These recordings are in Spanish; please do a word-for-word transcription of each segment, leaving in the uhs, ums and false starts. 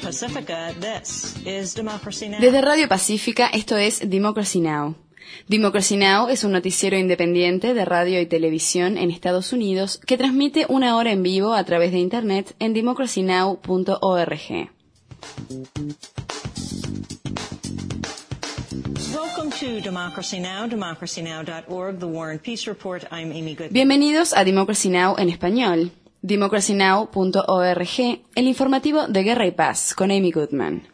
Desde Radio Pacífica, esto es Democracy Now! Democracy Now! Es un noticiero independiente de radio y televisión en Estados Unidos que transmite una hora en vivo a través de Internet en democracy now punto org. Bienvenidos a Democracy Now! En español. democracy now punto org, el informativo de Guerra y Paz, con Amy Goodman.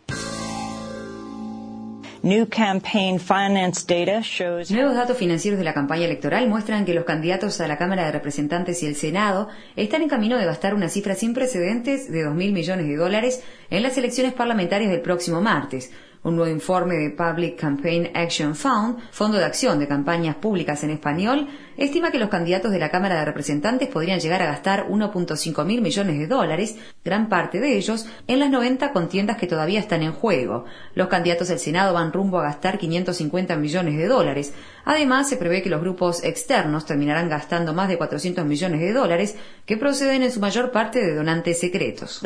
New campaign finance data shows... Nuevos datos financieros de la campaña electoral muestran que los candidatos a la Cámara de Representantes y el Senado están en camino de gastar una cifra sin precedentes de dos mil millones de dólares en las elecciones parlamentarias del próximo martes. Un nuevo informe de Public Campaign Action Fund, Fondo de Acción de Campañas Públicas en español, estima que los candidatos de la Cámara de Representantes podrían llegar a gastar uno punto cinco mil millones de dólares, gran parte de ellos, en las noventa contiendas que todavía están en juego. Los candidatos al Senado van rumbo a gastar quinientos cincuenta millones de dólares. Además, se prevé que los grupos externos terminarán gastando más de cuatrocientos millones de dólares, que proceden en su mayor parte de donantes secretos.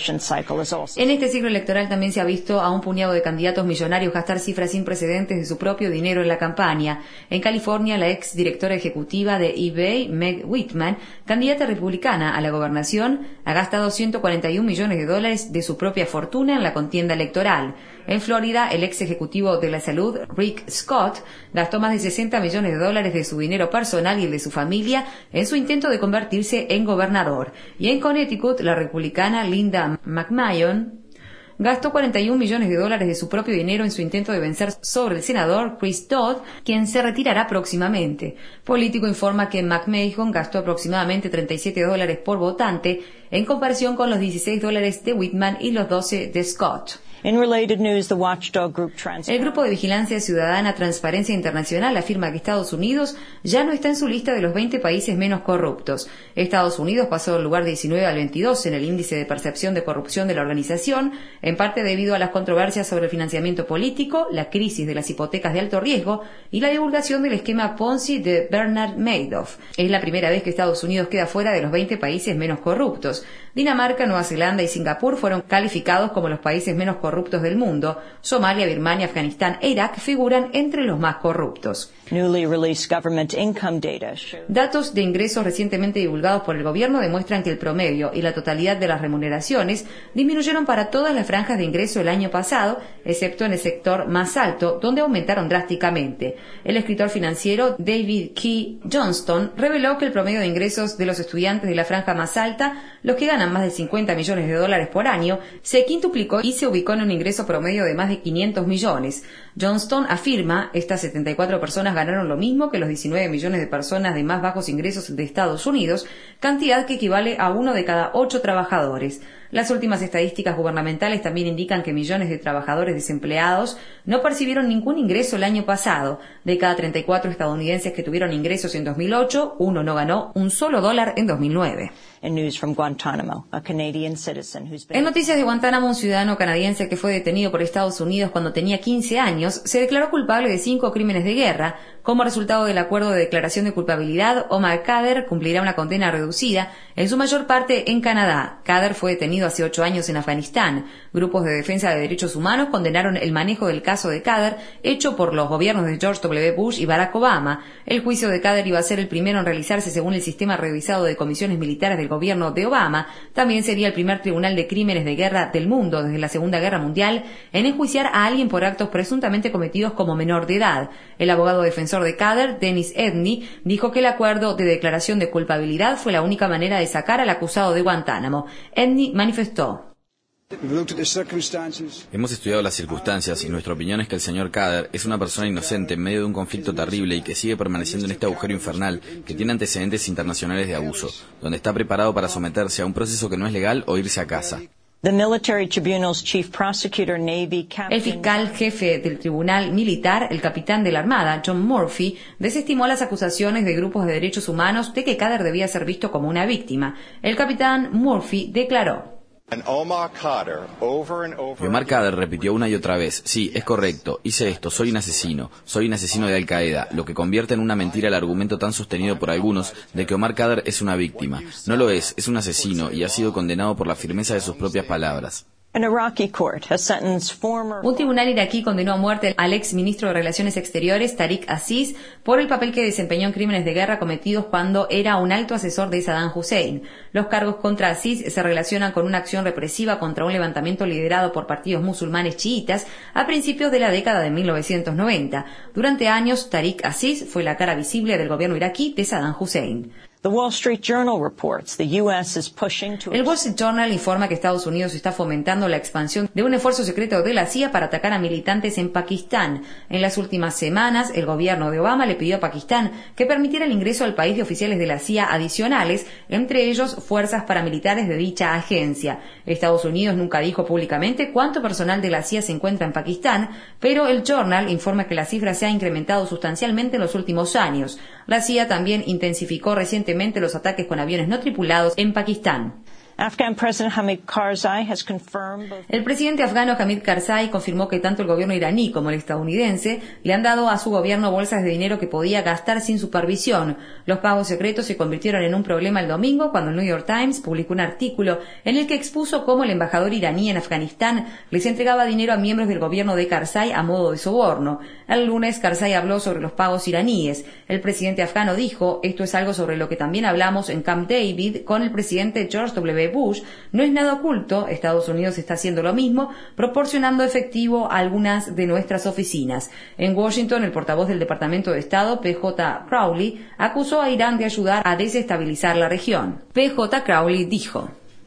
En este ciclo electoral también se ha visto a un puñado de candidatos millonarios gastar cifras sin precedentes de su propio dinero en la campaña. En California, la ex directora ejecutiva de eBay, Meg Whitman, candidata republicana a la gobernación, ha gastado ciento cuarenta y un millones de dólares de su propia fortuna en la contienda electoral. En Florida, el ex ejecutivo de la salud, Rick Scott, gastó más de sesenta millones de dólares de su dinero personal y el de su familia en su intento de convertirse en gobernador. Y en Connecticut, la republicana Linda McMahon gastó cuarenta y un millones de dólares de su propio dinero en su intento de vencer sobre el senador Chris Dodd, quien se retirará próximamente. Político informa que McMahon gastó aproximadamente treinta y siete dólares por votante, en comparación con los dieciséis dólares de Whitman y los doce de Scott. In related news, the watchdog group El grupo de vigilancia ciudadana Transparencia Internacional afirma que Estados Unidos ya no está en su lista de los veinte países menos corruptos. Estados Unidos pasó del lugar diecinueve al veintidós en el índice de percepción de corrupción de la organización, en parte debido a las controversias sobre el financiamiento político, la crisis de las hipotecas de alto riesgo y la divulgación del esquema Ponzi de Bernard Madoff. Es la primera vez que Estados Unidos queda fuera de los veinte países menos corruptos. Dinamarca, Nueva Zelanda y Singapur fueron calificados como los países menos corruptos del mundo. Somalia, Birmania, Afganistán e Irak figuran entre los más corruptos. Newly released government income data shows... Datos de ingresos recientemente divulgados por el gobierno demuestran que el promedio y la totalidad de las remuneraciones disminuyeron para todas las franjas de ingreso el año pasado, excepto en el sector más alto, donde aumentaron drásticamente. El escritor financiero David Key Johnston reveló que el promedio de ingresos de los estudiantes de la franja más alta, los que ganan más de cincuenta millones de dólares por año, se quintuplicó y se ubicó en un ingreso promedio de más de quinientos millones. Johnston afirma, estas setenta y cuatro personas ganaron lo mismo que los diecinueve millones de personas de más bajos ingresos de Estados Unidos, cantidad que equivale a uno de cada ocho trabajadores. Las últimas estadísticas gubernamentales también indican que millones de trabajadores desempleados no percibieron ningún ingreso el año pasado. De cada treinta y cuatro estadounidenses que tuvieron ingresos en dos mil ocho, uno no ganó un solo dólar en dos mil nueve. In news from Guantanamo, a Canadian citizen who's been... En noticias de Guantánamo, un ciudadano canadiense que fue detenido por Estados Unidos cuando tenía quince años se declaró culpable de cinco crímenes de guerra. Como resultado del acuerdo de declaración de culpabilidad, Omar Khadr cumplirá una condena reducida, en su mayor parte en Canadá. Khadr fue detenido hace ocho años en Afganistán. Grupos de defensa de derechos humanos condenaron el manejo del caso de Khadr hecho por los gobiernos de George W. Bush y Barack Obama. El juicio de Khadr iba a ser el primero en realizarse según el sistema revisado de comisiones militares del gobierno de Obama. También sería el primer tribunal de crímenes de guerra del mundo desde la Segunda Guerra Mundial en enjuiciar a alguien por actos presuntamente cometidos como menor de edad. El abogado defensor de Khadr, Dennis Edney, dijo que el acuerdo de declaración de culpabilidad fue la única manera de sacar al acusado de Guantánamo. Edney manifestó: Hemos estudiado las circunstancias y nuestra opinión es que el señor Khadr es una persona inocente en medio de un conflicto terrible y que sigue permaneciendo en este agujero infernal que tiene antecedentes internacionales de abuso, donde está preparado para someterse a un proceso que no es legal o irse a casa. The military tribunal's chief prosecutor, Navy Captain... El fiscal jefe del tribunal militar, el capitán de la Armada, John Murphy, desestimó las acusaciones de grupos de derechos humanos de que Khadr debía ser visto como una víctima. El capitán Murphy declaró: Y Omar Khadr repitió una y otra vez: sí, es correcto, hice esto, soy un asesino, soy un asesino de Al Qaeda, lo que convierte en una mentira el argumento tan sostenido por algunos de que Omar Khadr es una víctima. No lo es, es un asesino y ha sido condenado por la firmeza de sus propias palabras. Un tribunal iraquí condenó a muerte al ex ministro de Relaciones Exteriores, Tariq Aziz, por el papel que desempeñó en crímenes de guerra cometidos cuando era un alto asesor de Saddam Hussein. Los cargos contra Aziz se relacionan con una acción represiva contra un levantamiento liderado por partidos musulmanes chiitas a principios de la década de mil novecientos noventa. Durante años, Tariq Aziz fue la cara visible del gobierno iraquí de Saddam Hussein. The Wall Street Journal reports the U S is pushing to... El Wall Street Journal informa que Estados Unidos está fomentando la expansión de un esfuerzo secreto de la C I A para atacar a militantes en Pakistán. En las últimas semanas, el gobierno de Obama le pidió a Pakistán que permitiera el ingreso al país de oficiales de la C I A adicionales, entre ellos fuerzas paramilitares de dicha agencia. Estados Unidos nunca dijo públicamente cuánto personal de la C I A se encuentra en Pakistán, pero el Journal informa que la cifra se ha incrementado sustancialmente en los últimos años. La C I A también intensificó recientemente los ataques con aviones no tripulados en Pakistán. Afghan President Hamid Karzai has confirmed both... El presidente afgano Hamid Karzai confirmó que tanto el gobierno iraní como el estadounidense le han dado a su gobierno bolsas de dinero que podía gastar sin supervisión. Los pagos secretos se convirtieron en un problema el domingo cuando el New York Times publicó un artículo en el que expuso cómo el embajador iraní en Afganistán les entregaba dinero a miembros del gobierno de Karzai a modo de soborno. El lunes Karzai habló sobre los pagos iraníes. El presidente afgano dijo: esto es algo sobre lo que también hablamos en Camp David con el presidente George W. Bush. No es nada oculto, Estados Unidos está haciendo lo mismo, proporcionando efectivo a algunas de nuestras oficinas. En Washington, el portavoz del Departamento de Estado, P J Crowley, acusó a Irán de ayudar a desestabilizar la región. P J Crowley dijo: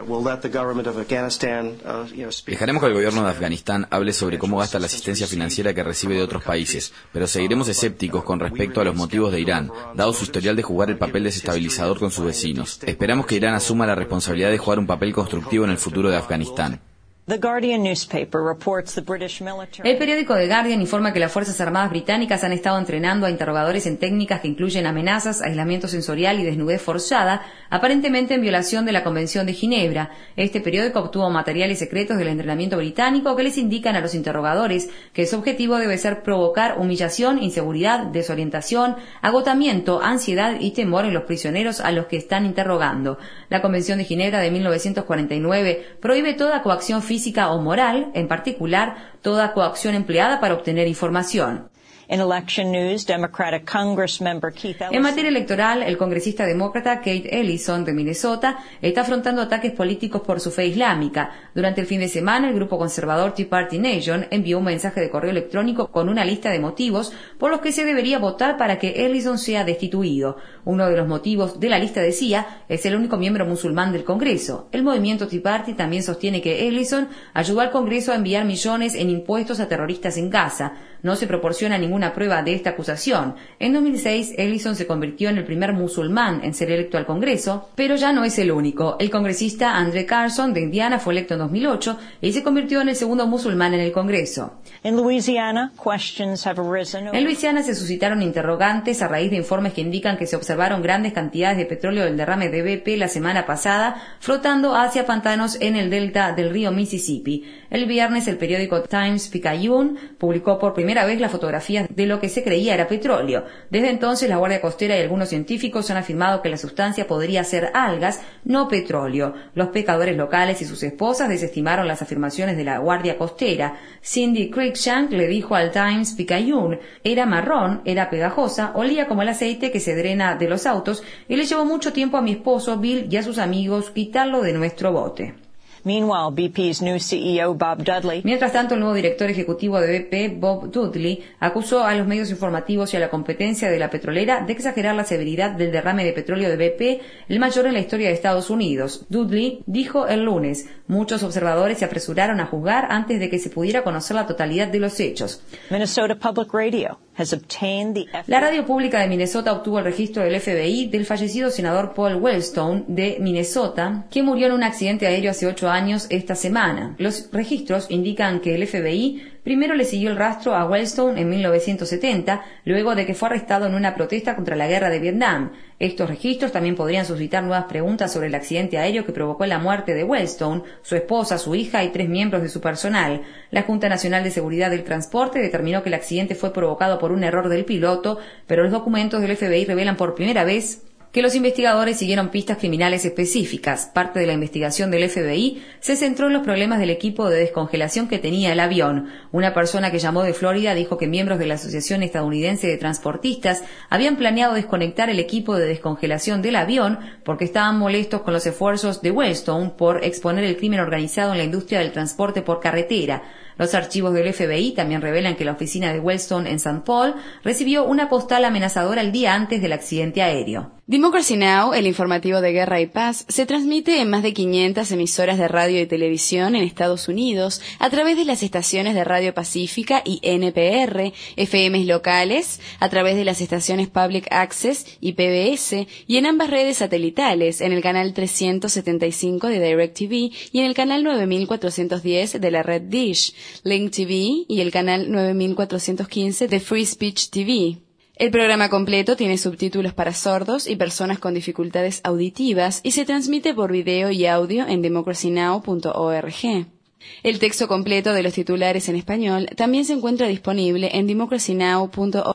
Dejaremos que el gobierno de Afganistán hable sobre cómo gasta la asistencia financiera que recibe de otros países, pero seguiremos escépticos con respecto a los motivos de Irán, dado su historial de jugar el papel desestabilizador con sus vecinos. Esperamos que Irán asuma la responsabilidad de jugar un papel constructivo en el futuro de Afganistán. The Guardian newspaper reports the British military... El periódico The Guardian informa que las Fuerzas Armadas británicas han estado entrenando a interrogadores en técnicas que incluyen amenazas, aislamiento sensorial y desnudez forzada, aparentemente en violación de la Convención de Ginebra. Este periódico obtuvo materiales secretos del entrenamiento británico que les indican a los interrogadores que su objetivo debe ser provocar humillación, inseguridad, desorientación, agotamiento, ansiedad y temor en los prisioneros a los que están interrogando. La Convención de Ginebra de mil novecientos cuarenta y nueve prohíbe toda coacción física física o moral, en particular, toda coacción empleada para obtener información. In election news, Democratic Congress member Keith Ellison... En materia electoral, el congresista demócrata Keith Ellison de Minnesota está afrontando ataques políticos por su fe islámica. Durante el fin de semana, el grupo conservador Tea Party Nation envió un mensaje de correo electrónico con una lista de motivos por los que se debería votar para que Ellison sea destituido. Uno de los motivos de la lista decía: es el único miembro musulmán del Congreso. El movimiento Tea Party también sostiene que Ellison ayudó al Congreso a enviar millones en impuestos a terroristas en Gaza. No se proporciona ninguna prueba de esta acusación. En dos mil seis, Ellison se convirtió en el primer musulmán en ser electo al Congreso, pero ya no es el único. El congresista Andre Carson de Indiana fue electo en dos mil ocho y se convirtió en el segundo musulmán en el Congreso. En Louisiana, questions have arisen over... En Luisiana se suscitaron interrogantes a raíz de informes que indican que se observaron grandes cantidades de petróleo del derrame de B P la semana pasada flotando hacia pantanos en el delta del río Mississippi. El viernes, el periódico Times-Picayune publicó por primera vez las fotografías de lo que se creía era petróleo. Desde entonces, la Guardia Costera y algunos científicos han afirmado que la sustancia podría ser algas, no petróleo. Los pescadores locales y sus esposas desestimaron las afirmaciones de la Guardia Costera. Cindy Cruikshank le dijo al Times-Picayune: era marrón, era pegajosa, olía como el aceite que se drena de los autos y le llevó mucho tiempo a mi esposo Bill y a sus amigos quitarlo de nuestro bote. Meanwhile, B P's new C E O, Bob Dudley... Mientras tanto, el nuevo director ejecutivo de B P, Bob Dudley, acusó a los medios informativos y a la competencia de la petrolera de exagerar la severidad del derrame de petróleo de B P, el mayor en la historia de Estados Unidos. Dudley dijo el lunes: muchos observadores se apresuraron a juzgar antes de que se pudiera conocer la totalidad de los hechos. Minnesota Public Radio has obtained the... La radio pública de Minnesota obtuvo el registro del F B I del fallecido senador Paul Wellstone de Minnesota, que murió en un accidente aéreo hace ocho años esta semana. Los registros indican que el F B I primero le siguió el rastro a Wellstone en mil novecientos setenta, luego de que fue arrestado en una protesta contra la guerra de Vietnam. Estos registros también podrían suscitar nuevas preguntas sobre el accidente aéreo que provocó la muerte de Wellstone, su esposa, su hija y tres miembros de su personal. La Junta Nacional de Seguridad del Transporte determinó que el accidente fue provocado por un error del piloto, pero los documentos del F B I revelan por primera vez que los investigadores siguieron pistas criminales específicas. Parte de la investigación del F B I se centró en los problemas del equipo de descongelación que tenía el avión. Una persona que llamó de Florida dijo que miembros de la Asociación Estadounidense de Transportistas habían planeado desconectar el equipo de descongelación del avión porque estaban molestos con los esfuerzos de Wellstone por exponer el crimen organizado en la industria del transporte por carretera. Los archivos del F B I también revelan que la oficina de Wellstone en Saint Paul recibió una postal amenazadora el día antes del accidente aéreo. Democracy Now!, el informativo de guerra y paz, se transmite en más de quinientas emisoras de radio y televisión en Estados Unidos a través de las estaciones de Radio Pacífica y N P R, F Ms locales, a través de las estaciones Public Access y P B S, y en ambas redes satelitales, en el canal trescientos setenta y cinco de DirecTV y en el canal nueve mil cuatrocientos diez de la red Dish, Link T V y el canal nueve mil cuatrocientos quince de Free Speech T V. El programa completo tiene subtítulos para sordos y personas con dificultades auditivas y se transmite por video y audio en democracy now punto org. El texto completo de los titulares en español también se encuentra disponible en democracy now punto org.